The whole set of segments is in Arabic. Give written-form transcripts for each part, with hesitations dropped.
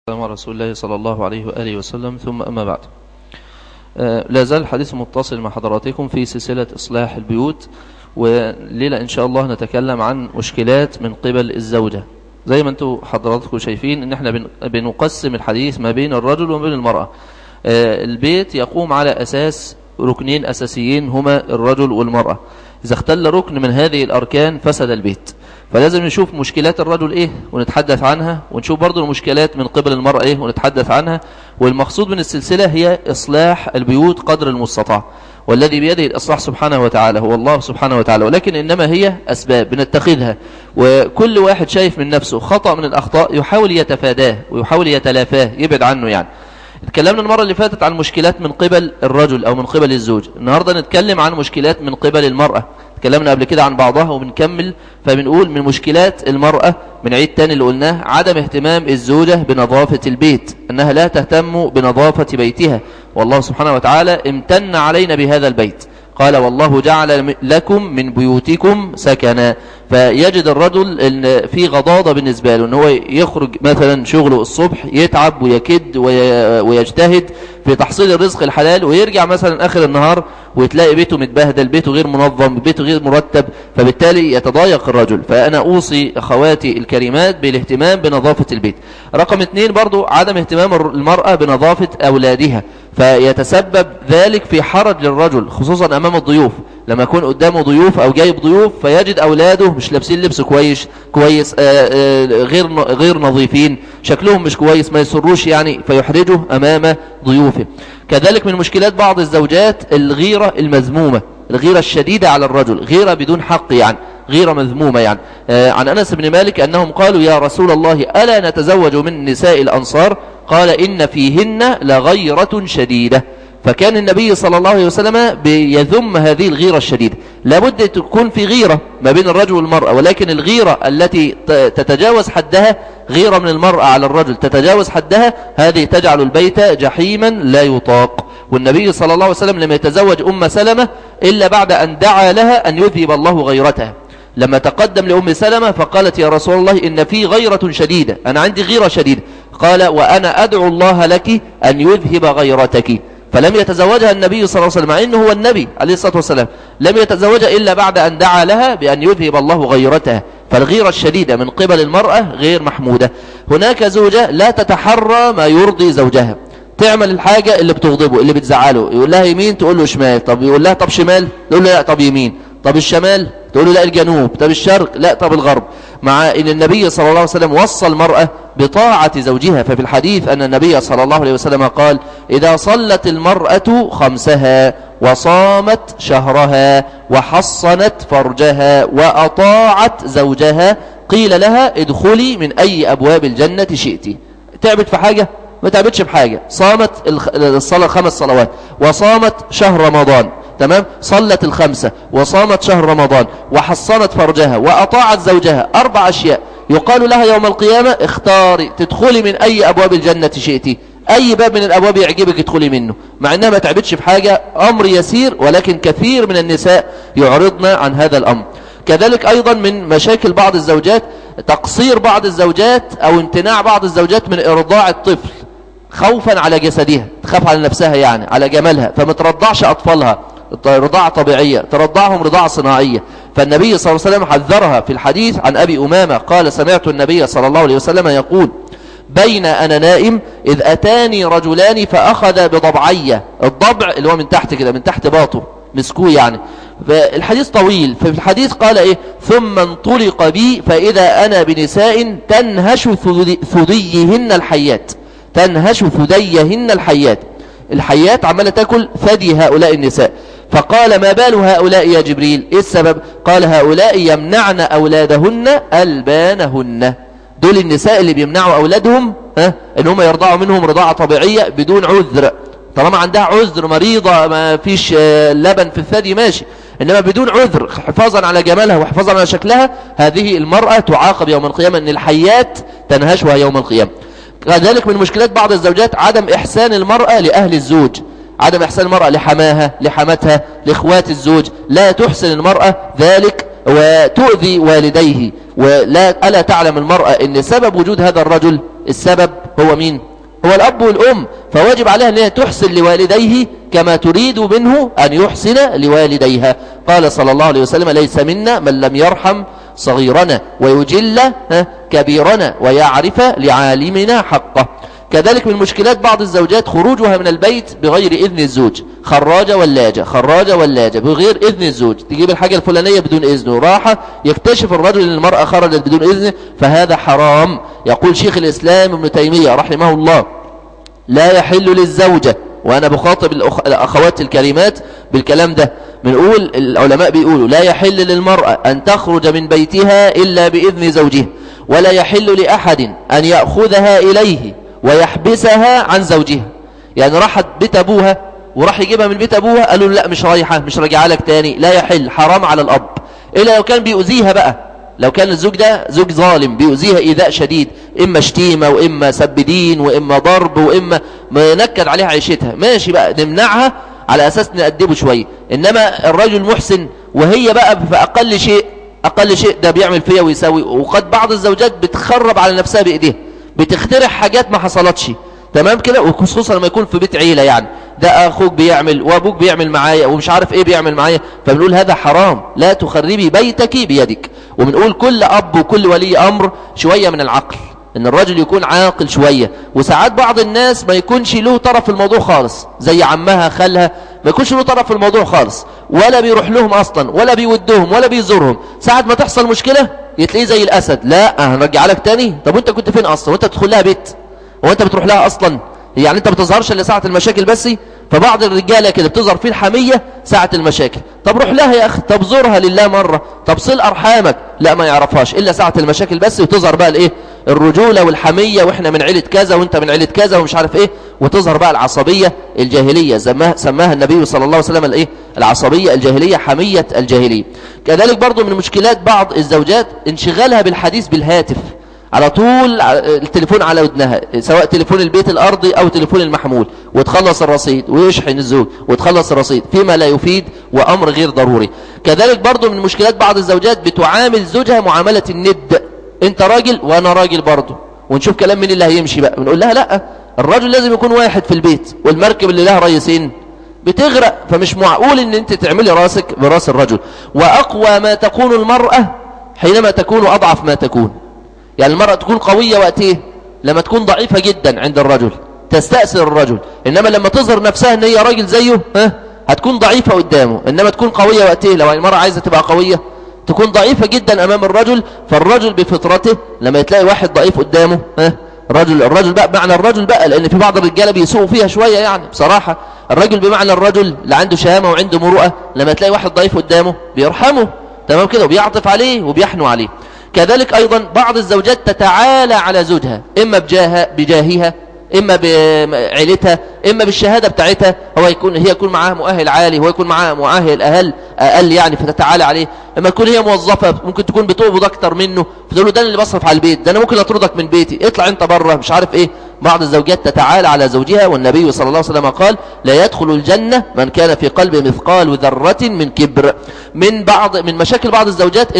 مع رسول الله صلى الله عليه وآله وسلم، ثم أما بعد. لا زال الحديث متصل مع حضراتكم في سلسلة إصلاح البيوت، وليلة إن شاء الله نتكلم عن مشكلات من قبل الزوجة. زي ما أنتم حضراتكم شايفين إن احنا بنقسم الحديث ما بين الرجل وما بين المرأة. البيت يقوم على أساس ركنين أساسيين هما الرجل والمرأة. إذا اختل ركن من هذه الأركان فسد البيت، فلازم نشوف مشكلات الرجل إيه ونتحدث عنها، ونشوف برضو المشكلات من قبل المرأة إيه ونتحدث عنها. والمقصود من السلسلة هي إصلاح البيوت قدر المستطاع، والذي بيده الإصلاح سبحانه وتعالى هو الله سبحانه وتعالى، ولكن إنما هي أسباب بنتخذها، وكل واحد شايف من نفسه خطأ من الأخطاء يحاول يتفاداه ويحاول يتلافاه يبعد عنه. يعني اتكلمنا المرة اللي فاتت عن مشكلات من قبل الرجل أو من قبل الزوج، النهاردة نتكلم عن مشكلات من قبل المرأة. اتكلمنا قبل كده عن بعضها وبنكمل، فبنقول من مشكلات المرأة من عيد تاني اللي قلناه عدم اهتمام الزوجة بنظافة البيت، أنها لا تهتم بنظافة بيتها، والله سبحانه وتعالى امتن علينا بهذا البيت، قال والله جعل لكم من بيوتكم سكنا. فيجد الرجل إن في غضاضة بالنسبة له، ان هو يخرج مثلا شغله الصبح يتعب ويكد ويجتهد في تحصيل الرزق الحلال، ويرجع مثلا آخر النهار وتلاقي بيته متبهدل، بيته غير منظم، بيته غير مرتب، فبالتالي يتضايق الرجل. فأنا أوصي أخواتي الكريمات بالاهتمام بنظافة البيت. رقم 2 برضو عدم اهتمام المرأة بنظافة أولادها، فيتسبب ذلك في حرج للرجل خصوصا أمام الضيوف، لما يكون قدامه ضيوف أو جايب ضيوف فيجد أولاده مش لابسين لبس كويس غير نظيفين، شكلهم مش كويس، ما يسروش يعني، فيحرجه أمام ضيوفه. كذلك من مشكلات بعض الزوجات الغيرة المذمومة، الغيرة الشديدة على الرجل، غيرة بدون حق يعني، غيرة مذمومة يعني. عن أنس بن مالك أنهم قالوا يا رسول الله ألا نتزوج من نساء الأنصار؟ قال إن فيهن لغيرة شديدة. فكان النبي صلى الله عليه وسلم بيذم هذه الغيرة الشديدة. لابد تكون في غيرة ما بين الرجل والمرأة، ولكن الغيرة التي تتجاوز حدها، غيرة من المرأة على الرجل تتجاوز حدها، هذه تجعل البيت جحيما لا يطاق. والنبي صلى الله عليه وسلم لم يتزوج أم سلمة إلا بعد أن دعا لها أن يذهب الله غيرتها. لما تقدم لأم سلمة فقالت يا رسول الله إن في غيرة شديدة، أنا عندي غيرة شديدة. قال وأنا أدعو الله لك أن يذهب غيرتك. فلم يتزوجها النبي صلى الله عليه وسلم، مع أنه هو النبي عليه الصلاة والسلام، لم يتزوجها إلا بعد أن دعا لها بأن يذهب الله غيرتها. فالغيرة الشديدة من قبل المرأة غير محمودة. هناك زوجة لا تتحرى ما يرضي زوجها، تعمل الحاجة اللي بتغضبه اللي بتزعله، يقول لها يمين تقول له شمال، طب يقول لها طب شمال تقول له لا طب يمين، طب الشمال تقول له لا الجنوب، طب الشرق لا طب الغرب. مع ان النبي صلى الله عليه وسلم وصى المرأة بطاعة زوجها، ففي الحديث ان النبي صلى الله عليه وسلم قال إذا صلت المرأة خمسها وصامت شهرها وحصنت فرجها وأطاعت زوجها قيل لها ادخلي من أي أبواب الجنة شئتي. تعبت في حاجة؟ ما تعبتش بحاجة. صامت الصلاة 5 صلوات وصامت شهر رمضان، تمام، صلت 5 وصامت شهر رمضان وحصنت فرجها وأطاعت زوجها، 4 أشياء يقال لها يوم القيامة اختاري تدخلي من أي أبواب الجنة شئتي، أي باب من الأبواب يعجبك ادخلي منه. مع أنها ما تعبتش في حاجة، أمر يسير، ولكن كثير من النساء يعرضن عن هذا الأمر. كذلك أيضا من مشاكل بعض الزوجات تقصير بعض الزوجات أو امتناع بعض الزوجات من إرضاع الطفل خوفا على جسدها، تخاف على نفسها يعني على جمالها، فما ترضعش أطفالها رضاعة طبيعية، ترضعهم رضاعة صناعية. فالنبي صلى الله عليه وسلم حذرها في الحديث عن أبي أمامة قال سمعت النبي صلى الله عليه وسلم يقول بين أنا نائم إذ أتاني رجلان فأخذ بضبعية، الضبع اللي هو من تحت كده، من تحت باطه مسكوه يعني. فالحديث طويل، ففي الحديث قال إيه ثم انطلق بي فإذا أنا بنساء تنهش ثديهن الحيات، تنهش ثديهن الحيات، الحيات عمالة تأكل ثدي هؤلاء النساء. فقال ما بال هؤلاء يا جبريل؟ إيه السبب؟ قال هؤلاء يمنعن أولادهن ألبانهن، دول النساء اللي بيمنعوا أولادهم إن هم يرضعوا منهم رضاعة طبيعية بدون عذر. طالما عندها عذر، مريضة ما فيش لبن في الثدي ماشي، إنما بدون عذر حفاظا على جمالها وحفاظا على شكلها، هذه المرأة تعاقب يوم القيامة أن الحيات تنهشها يوم القيامة. كذلك من مشكلات بعض الزوجات عدم إحسان المرأة لأهل الزوج، عدم إحسان المرأة لحماها لحمتها لإخوات الزوج، لا تحسن المرأة ذلك وتؤذي والديه. ألا تعلم المرأة أن سبب وجود هذا الرجل السبب هو مين؟ هو الأب والأم. فواجب عليها أن هي تحسن لوالديه كما تريد منه أن يحسن لوالديها. قال صلى الله عليه وسلم: ليس منا من لم يرحم صغيرنا ويجل كبيرنا ويعرف لعالمنا حقه. كذلك من مشكلات بعض الزوجات خروجها من البيت بغير إذن الزوج، خراجة ولاجة بغير إذن الزوج، تجيب الحاجة الفلانية بدون إذنه، راحة يكتشف الرجل أن المرأة خرجت بدون إذنه، فهذا حرام. يقول شيخ الإسلام ابن تيمية رحمه الله: لا يحل للزوجة، وأنا بخاطب الأخوات الكريمات بالكلام ده، بنقول العلماء بيقولوا لا يحل للمرأة أن تخرج من بيتها إلا بإذن زوجها، ولا يحل لأحد أن يأخذها إليه ويحبسها عن زوجها. يعني راحت بيت أبوها وراح يجيبها من بيت أبوها، قالوا لا مش رايحة، مش راجعة لك تاني، لا يحل، حرام على الأب. إلا لو كان بيؤذيها بقى، لو كان الزوج ده زوج ظالم بيؤذيها إيذاء شديد، إما شتيمة وإما سب دين وإما ضرب وإما ما ينكد عليها عيشتها، ماشي بقى نمنعها على أساس نأدبه شوية. إنما الرجل محسن وهي بقى في أقل شيء ده بيعمل فيها ويساوي. وقد بعض الزوجات بتخرب على نفسها بإيديها، بتخترع حاجات ما حصلتش، تمام كده، وخصوصا لما يكون في بيت عيلة، يعني ده أخوك بيعمل وأبوك بيعمل معايا ومش عارف إيه بيعمل معايا، فبنقول هذا حرام، لا تخربي بيتك بيدك. وبنقول كل أب وكل ولي أمر شوية من العقل، إن الرجل يكون عاقل شوية. وساعات بعض الناس ما يكونش له طرف في الموضوع خالص، زي عمها خالها ما يكونش له طرف في الموضوع خالص، ولا بيروح لهم أصلا ولا بيودهم ولا بيزورهم. ساعات ما تحصل مشكلة يتلاقيه زي الأسد: لا هنرجع لك تاني. طب وانت كنت فين أصلا؟ وانت بتدخل لها بيت؟ وانت بتروح لها أصلا؟ يعني انت بتظهرش إلا ساعة المشاكل بس؟ فبعض الرجالة كده بتظهر فيه الحمية ساعة المشاكل. طب روح لها يا أخي، طب زورها لله مرة، طب صل أرحامك، لا ما يعرفهاش إلا ساعة المشاكل بس، وتظهر بقى الإيه؟ الرجولة والحمية، وإحنا من عيلة كذا وإنت من عيلة كذا ومش عارف إيه، وتظهر بقى العصبية الجاهلية، سماها النبي صلى الله عليه وسلم الإيه؟ العصبية الجاهلية، حمية الجاهلية. كذلك برضو من مشكلات بعض الزوجات انشغالها بالحديث بالهاتف، على طول التليفون على ودنها، سواء تليفون البيت الأرضي أو تليفون المحمول، وتخلص الرصيد ويشحن الزوج وتخلص الرصيد فيما لا يفيد وأمر غير ضروري. كذلك برضو من مشكلات بعض الزوجات بتعامل زوجها معاملة الند، انت راجل وانا راجل برضو، ونشوف كلام مين اللي هيمشي بقى. ونقول لها لا، الراجل لازم يكون واحد في البيت، والمركب اللي لها رئيسين بتغرق، فمش معقول ان انت تعملي راسك براس الرجل. وأقوى ما تكون المرأة حينما تكون أضعف ما تكون. يعني المرأة تكون قوية وقت ايه؟ لما تكون ضعيفة جدا عند الرجل، تستأثر الرجل. إنما لما تظهر نفسها ان هي راجل زيه هتكون ضعيفة قدامه. إنما تكون قوية وقت ايه؟ لو المرأة عايزة تبقى قوية تكون ضعيفة جدا أمام الرجل. فالرجل بفطرته لما يتلاقي واحد ضعيف قدامه الرجل بقى بمعنى الرجل بقى، لأن في بعض الرجالة بيسوقوا فيها شوية يعني بصراحة. الرجل بمعنى الرجل اللي عنده شهامة وعنده مروءة، لما تلاقي واحد ضعيف قدامه بيرحمه، تمام كده، وبيعطف عليه وبيحنو عليه. كذلك أيضا بعض الزوجات تتعالى على زوجها، إما بجاهها، إما بعيلتها، إما بالشهادة بتاعتها. هي يكون معاها مؤهل عالي، هو يكون معاها مؤهل أقل يعني، فتتعالى عليه. إما تكون هي موظفة ممكن تكون بتقبض أكتر منه، فتقول له ده اللي بصرف على البيت، ده أنا ممكن أطردك من بيتي، اطلع أنت بره، مش عارف إيه. بعض الزوجات تتعالى على زوجها، والنبي صلى الله عليه وسلم قال: لا يدخل الجنة من كان في قلبه مثقال ذرة من كبر. من مشاكل بعض الزوجات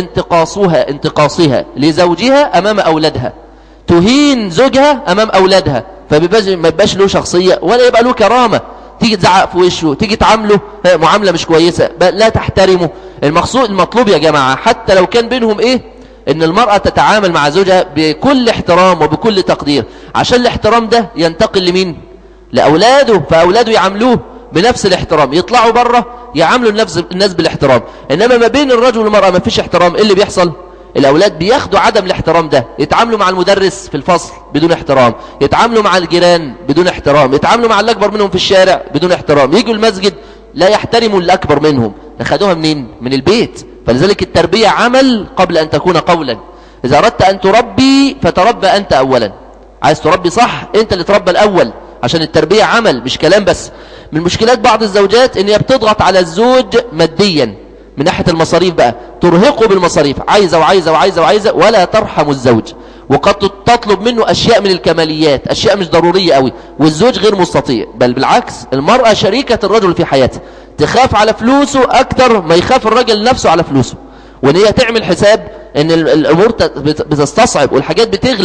انتقاصها لزوجها أمام أولادها، تهين زوجها أمام أولادها، فما يبقاش له شخصية ولا يبقى له كرامة. تيجي تزعق في وشه، تيجي تعامله معاملة مش كويسة، لا تحترمه. المطلوب يا جماعة حتى لو كان بينهم إيه، إن المرأة تتعامل مع زوجها بكل احترام وبكل تقدير، عشان الاحترام ده ينتقل لمين؟ لأولاده، فأولاده يعاملوه بنفس الاحترام، يطلعوا بره يعاملوا الناس بالاحترام. إنما ما بين الرجل والمرأة ما فيش احترام، إيه اللي بيحصل؟ الأولاد بياخدوا عدم الاحترام ده، يتعاملوا مع المدرس في الفصل بدون احترام، يتعاملوا مع الجيران بدون احترام، يتعاملوا مع اللي أكبر منهم في الشارع بدون احترام، يجوا المسجد لا يحترموا اللي أكبر منهم. أخذوها منين؟ من البيت. فلذلك التربية عمل قبل أن تكون قولا. إذا أردت أن تربي فتربى أنت أولا. عايز تربي صح، أنت اللي تربى الأول، عشان التربية عمل مش كلام بس. من مشكلات بعض الزوجات إن هي بتضغط على الزوج ماديا من ناحية المصاريف بقى، ترهقه بالمصاريف، عايزة وعايزة وعايزة وعايزة، ولا ترحم الزوج. وقد تطلب منه أشياء من الكماليات، أشياء مش ضرورية قوي، والزوج غير مستطيع. بل بالعكس، المرأة شريكة الرجل في حياته، تخاف على فلوسه أكتر ما يخاف الرجل نفسه على فلوسه. وإن هي تعمل حساب إن الأمور بتستصعب والحاجات بتغلى،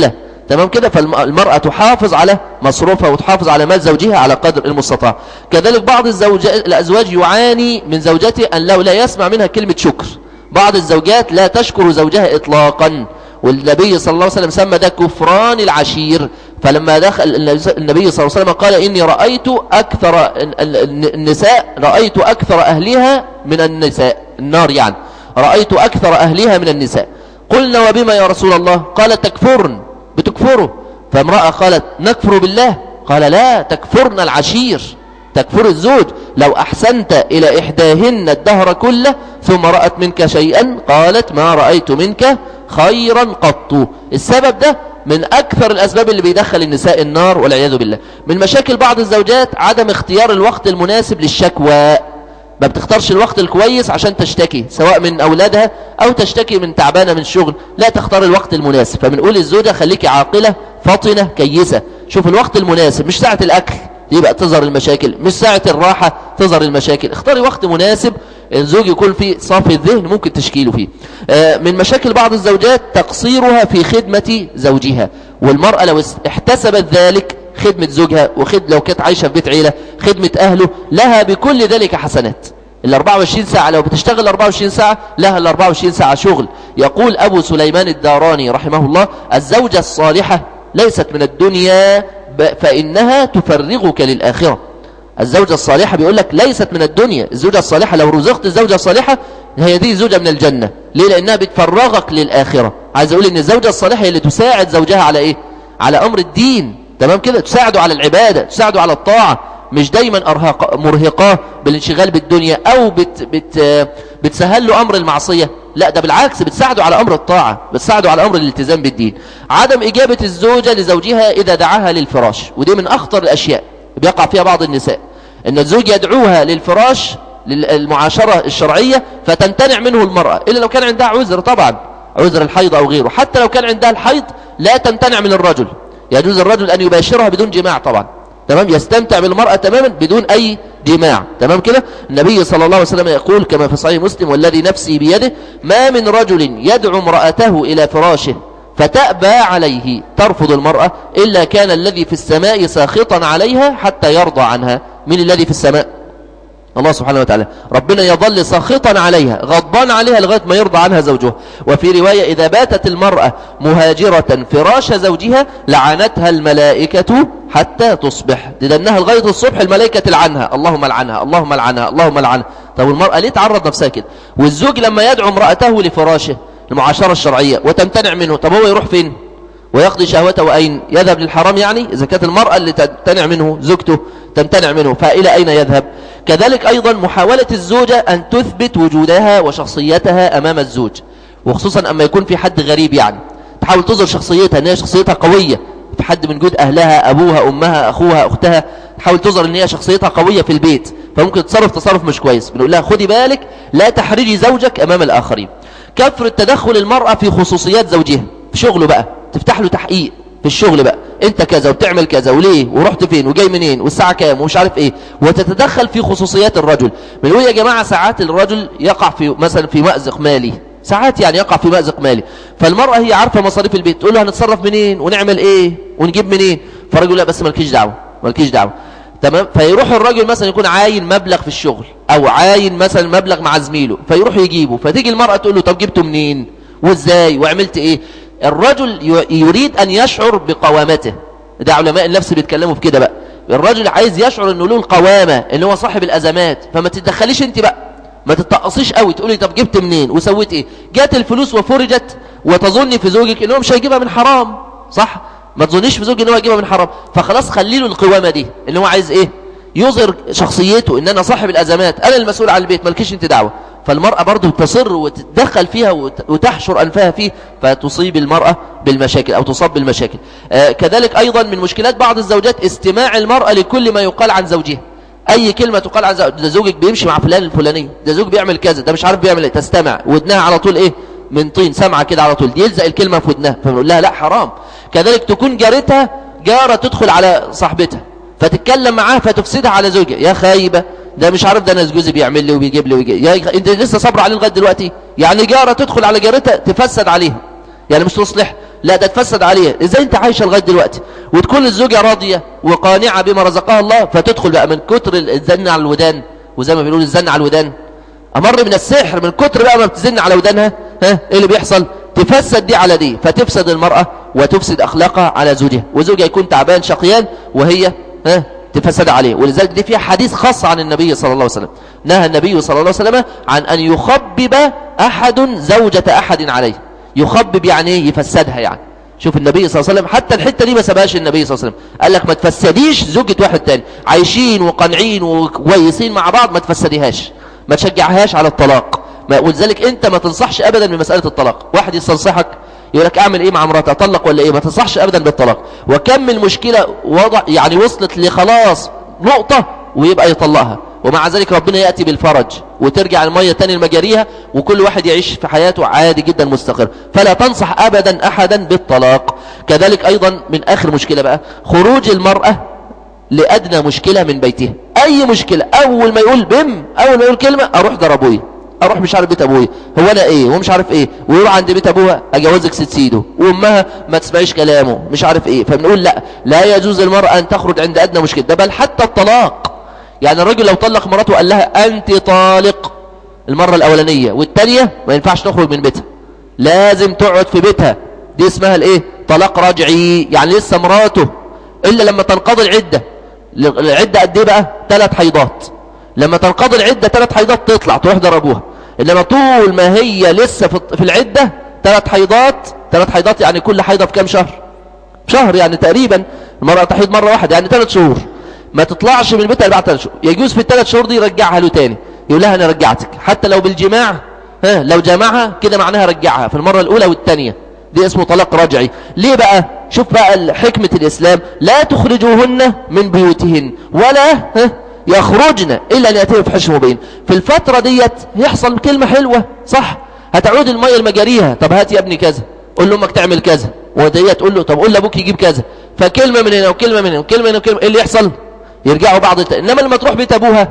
تمام كده. فالمرأة تحافظ على مصروفها وتحافظ على مال زوجها على قدر المستطاع. كذلك بعض الأزواج يعاني من زوجته أن لا يسمع منها كلمة شكر. بعض الزوجات لا تشكر زوجها إطلاقا، والنبي صلى الله عليه وسلم سمى ده كفران العشير. فلما دخل النبي صلى الله عليه وسلم قال إني رأيت أكثر النساء، رأيت أكثر أهلها من النساء، النار يعني، رأيت أكثر أهلها من النساء. قلنا وبما يا رسول الله؟ قال تكفرن، بتكفره. فامرأة قالت نكفر بالله؟ قال لا، تكفرن العشير، تكفر الزوج. لو أحسنت إلى إحداهن الدهر كله ثم رأت منك شيئا قالت ما رأيت منك خيرا قط. السبب ده من أكثر الأسباب اللي بيدخل النساء النار والعياذ بالله. من مشاكل بعض الزوجات عدم اختيار الوقت المناسب للشكوى. ما بتختارش الوقت الكويس عشان تشتكي، سواء من أولادها أو تشتكي من تعبانة من الشغل، لا تختار الوقت المناسب. فبنقول للزوجة خليكي عاقلة فاطنة كيسة، شوف الوقت المناسب، مش ساعة الأكل يبقى تظهر المشاكل، مش ساعة الراحة تظهر المشاكل. اختاري وقت مناسب الزوج يكون فيه صافي الذهن ممكن تشكيله فيه. من مشاكل بعض الزوجات تقصيرها في خدمة زوجها. والمرأة لو احتسبت ذلك، خدمة زوجها لو كانت عايشة في بيت عيلة، خدمة أهله، لها بكل ذلك حسنات. ال 24 ساعة لو بتشتغل 24 ساعة لها ال 24 ساعة شغل. يقول أبو سليمان الداراني رحمه الله: الزوجة الصالحة ليست من الدنيا فإنها تفرغك للآخرة. الزوجة الصالحة بيقول لك ليست من الدنيا. الزوجة الصالحة لو رزقت الزوجة الصالحة هي دي زوجة من الجنة. ليه؟ لأنها بتفرغك للآخرة. عايز أقول إن الزوجة الصالحة هي اللي تساعد زوجها على إيه؟ على أمر الدين. تمام كده، تساعده على العبادة، تساعده على الطاعة، مش دايما مرهقاه بالانشغال بالدنيا أو بتسهل له أمر المعصية. لا، ده بالعكس، بتساعده على أمر الطاعة، بتساعده على أمر الالتزام بالدين. عدم إجابة الزوجة لزوجها إذا دعاها للفراش، ودي من أخطر الأشياء بيقع فيها بعض النساء، إن الزوج يدعوها للفراش للمعاشرة الشرعية فتمتنع منه المرأة، إلا لو كان عندها عذر، طبعا عذر الحيض أو غيره. حتى لو كان عندها الحيض لا تمتنع من الرجل، يجوز الرجل أن يباشرها بدون جماع طبعا، تمام، يستمتع بالمرأة تماما بدون أي جماع، تمام كده. النبي صلى الله عليه وسلم يقول كما في صحيح مسلم: والذي نفسي بيده ما من رجل يدعو امرأته إلى فراشه فتأبى عليه، ترفض المرأة، إلا كان الذي في السماء ساخطا عليها حتى يرضى عنها. من الذي في السماء؟ الله سبحانه وتعالى. ربنا يظل ساخطا عليها غضبان عليها لغاية ما يرضى عنها زوجها. وفي رواية: إذا باتت المرأة مهاجرة فراش زوجها لعنتها الملائكة حتى تصبح، تدنها لغاية الصبح الملائكة تلعنها، اللهم لعنها اللهم لعنها اللهم لعنها. طب المرأة ليه تعرض نفسها كده؟ والزوج لما يدعو امرأته لفراشه المعاشرة الشرعية وتمتنع منه، طب هو يروح فين ويقضي شهوته؟ وأين يذهب؟ للحرام يعني؟ إذا كانت المرأة اللي تمتنع منه زوجته تمتنع منه، فإلى أين يذهب؟ كذلك أيضا محاولة الزوجة أن تثبت وجودها وشخصيتها أمام الزوج، وخصوصا أما يكون في حد غريب، يعني تحاول تظهر شخصيتها أن هي شخصيتها قوية في حد من جود أهلها، أبوها أمها أخوها أختها، تحاول تظهر أن هي شخصيتها قوية في البيت، فممكن تصرف مش كويس. بنقول لها خدي بالك لا تحرجي زوجك أمام الآخرين. كثرة تدخل المرأة في خصوصيات زوجها في شغله بقى، تفتح له تحقيق في الشغل بقى، انت كذا وبتعمل كذا وليه ورحت فين وجاي منين والساعة كام ومش عارف ايه، وتتدخل في خصوصيات الرجل. بنقول يا جماعة ساعات الرجل يقع في مثلا في مأزق مالي، ساعات يعني يقع في مأزق مالي، فالمرأة هي عارفة مصاريف البيت، تقول له هنتصرف منين ونعمل ايه ونجيب منين، فالرجل لا بس مالكيش دعوة مالكيش دعوة، تمام. فيروح الراجل مثلا يكون عاين مبلغ في الشغل او عاين مثلا مبلغ مع زميله فيروح يجيبه، فتيجي المرأة تقول له طب جبته منين وازاي وعملت ايه. الرجل يريد ان يشعر بقوامته، ده علماء النفس بيتكلموا في كده بقى. الرجل عايز يشعر انه له القوامة، اللي هو صاحب الازمات، فما تتدخليش انت بقى، ما تتقصيش قوي تقولي طب جبت منين وسويت ايه. جات الفلوس وفرجت وتظني في زوجك انه مش هيجيبها من حرام، صح؟ ما تظنيش في زوجك انه هيجيبها من حرام، فخلاص خلي له القوامة دي، اللي هو عايز ايه، يظهر شخصيته ان انا صاحب الازمات، انا المسؤول عن البيت، مالكيش انت دعوة. فالمرأة برضو تصر وتتدخل فيها وتحشر أنفها فيه، فتصيب المرأة بالمشاكل أو تصاب بالمشاكل. كذلك أيضا من مشكلات بعض الزوجات استماع المرأة لكل ما يقال عن زوجها. أي كلمة تقال عن زوجها، ده زوجك بيمشي مع فلان الفلاني، ده زوج بيعمل كذا، ده مش عارف بيعمل ايه، تستمع ودنها على طول ايه من طين، سمعة كده على طول، يلزق الكلمة في ودنها، فبنقول لها لا حرام. كذلك تكون جارتها جارة تدخل على صاحبتها فتتكلم معاها فتفسدها على زوجها، يا خايبة ده مش عارف ده ناس جوزي بيعمل لي وبيجيب لي ويجي. انت لسه صبر عليه لغايه دلوقتي؟ يعني جاره تدخل على جارتها تفسد عليها، يعني مش تصلح، لا ده تفسد عليها. ازاي انت عايشة لغاية دلوقتي وتكون الزوجة راضية وقانعة بما رزقها الله، فتدخل بقى من كتر الزن على الودان، وزي ما بيقولوا الزن على الودان امر من السحر، من كتر بقى ما بتزن على ودانها ايه اللي بيحصل؟ تفسد دي على دي، فتفسد المرأة وتفسد اخلاقها على زوجها، وزوجها يكون تعبان شقيان وهي تفسد عليه. ولذلك دي فيها حديث خاص عن النبي صلى الله عليه وسلم، نهى النبي صلى الله عليه وسلم عن ان يخبب احد زوجة احد عليه. يخبب يعني ايه؟ يفسدها يعني. شوف النبي صلى الله عليه وسلم حتى الحتة دي ما سبهاش النبي صلى الله عليه وسلم، قال لك ما تفسديش زوجة واحد تاني، عايشين وقانعين وكويسين مع بعض، ما تفسديهاش، ما تشجعهاش على الطلاق. ولذلك انت ما تنصحش ابدا بمسألة الطلاق. واحد يستنصحك يقول لك اعمل ايه مع مراتي، اطلق ولا ايه؟ ما تنصحش ابدا بالطلاق. وكم من مشكلة يعني وصلت لخلاص نقطة ويبقى يطلقها، ومع ذلك ربنا يأتي بالفرج وترجع المية تاني لمجاريها، وكل واحد يعيش في حياته عادي جدا مستقر. فلا تنصح ابدا احدا بالطلاق. كذلك ايضا من اخر مشكلة بقى خروج المرأة لأدنى مشكلة من بيتها. اي مشكلة اول ما يقول اول ما يقول كلمة اروح ضربوي، اروح مش عارف بيت ابوي، هو انا ايه ومش عارف ايه، ويروح عند بيت ابوها اجوزك ست سيده، وامها ما تسمعيش كلامه مش عارف ايه. فبنقول لا يجوز للمرأة ان تخرج عند ادنى مشكلة. ده بل حتى الطلاق، يعني الرجل لو طلق مراته وقال لها انت طالق المرة الاولانية والتانية، ما ينفعش تخرج من بيتها، لازم تقعد في بيتها. دي اسمها الايه؟ طلاق رجعي، يعني لسه مراته، الا لما تنقضي العدة. العدة قد ايه بقى؟ 3 حيضات. لما تنقضي العدة 3 حيضات تطلع تروح ضربوها. انما طول ما هي لسه في العدة 3 حيضات يعني كل حيضة في كام شهر؟ شهر يعني تقريبا المرأة تحيض مرة واحدة يعني 3 شهور. ما تطلعش من بيتها بعد 3 شهور. يجوز في ال3 شهور دي يرجعها له تاني، يقول لها انا رجعتك، حتى لو بالجماع لو جامعها كده معناها رجعها في المرة الاولى والثانية. دي اسمه طلاق رجعي. ليه بقى؟ شوف بقى حكمة الاسلام، لا تخرجوهن من بيوتهن ولا يخرجن الا ان ياتين بفحش مبين. في الفترة ديت يحصل كلمة حلوة صح، هتعود المية لمجاريها، طب هات يا ابني كذا، قول لامك تعمل كذا، وديت تقول له طب قول لابوك يجيب كذا، فكلمة من هنا وكلمة من هنا وكلمة من هنا وكلمة، ايه اللي يحصل؟ يرجعوا بعض انما لما تروح بيت ابوها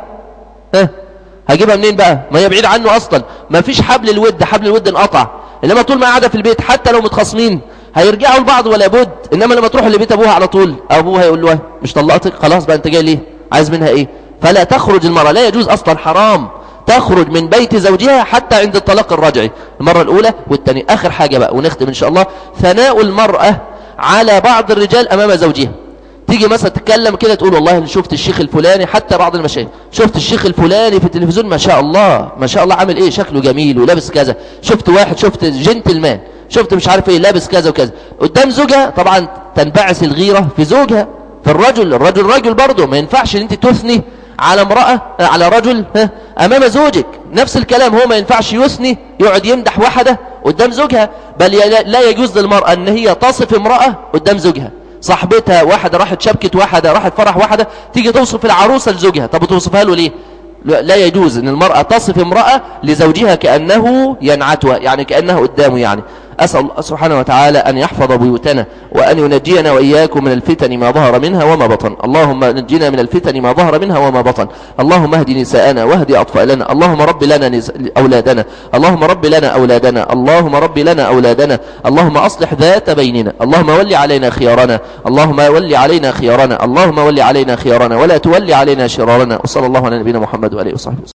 هجيبها منين بقى؟ ما هي بعيد عنه اصلا، ما فيش حبل الود انقطع. انما طول ما قاعده في البيت حتى لو متخاصمين هيرجعوا لبعض ولا بد. انما لما تروح لبيت ابوها على طول ابوها يقول له مش طلقتك خلاص بقى انت جاي ليه؟ عايز منها ايه؟ فلا تخرج المرأة، لا يجوز اصلا، حرام تخرج من بيت زوجها حتى عند الطلاق الرجعي، المرة الاولى والثانية. اخر حاجة بقى ونختم ان شاء الله، ثناء المرأة على بعض الرجال امام زوجها. تيجي مثلا تتكلم كده تقول والله شفت الشيخ الفلاني، حتى بعض المشايخ، شفت الشيخ الفلاني في التلفزيون ما شاء الله ما شاء الله عامل ايه، شكله جميل ولابس كذا، شفت واحد شفت جنتلمان، شفت مش عارف ايه لابس كذا وكذا قدام زوجها. طبعا تنبعث الغيرة في زوجها، في الرجل رجل برضه. ما ينفعش ان انت تثني على امرأة على رجل امام زوجك. نفس الكلام، هو ما ينفعش يثني يقعد يمدح واحدة قدام زوجها، بل لا يجوز للمرأة ان هي تصف امرأة قدام زوجها. صاحبتها واحدة راحت شبكة واحدة، راحت فرح واحدة، تيجي توصف العروسة لزوجها، طب توصفها له ليه؟ لا يجوز ان المرأة تصف امرأة لزوجها كأنه ينعتها، يعني كأنه قدامه. يعني أسأل الله سبحانه وتعالى أن يحفظ بيوتنا وأن ينجينا وإياكم من الفتن ما ظهر منها وما بطن. اللهم نجينا من الفتن ما ظهر منها وما بطن. اللهم اهد نساءنا واهد أطفالنا. اللهم رب لنا أولادنا. اللهم رب لنا أولادنا. اللهم رب لنا أولادنا. اللهم أصلح ذات بيننا. اللهم ولي علينا خيارنا. اللهم ولي علينا خيارنا. اللهم ولي علينا خيارنا ولا تولي علينا شرارنا. وصلى الله على نبينا محمد وآله وصحبه وسلم.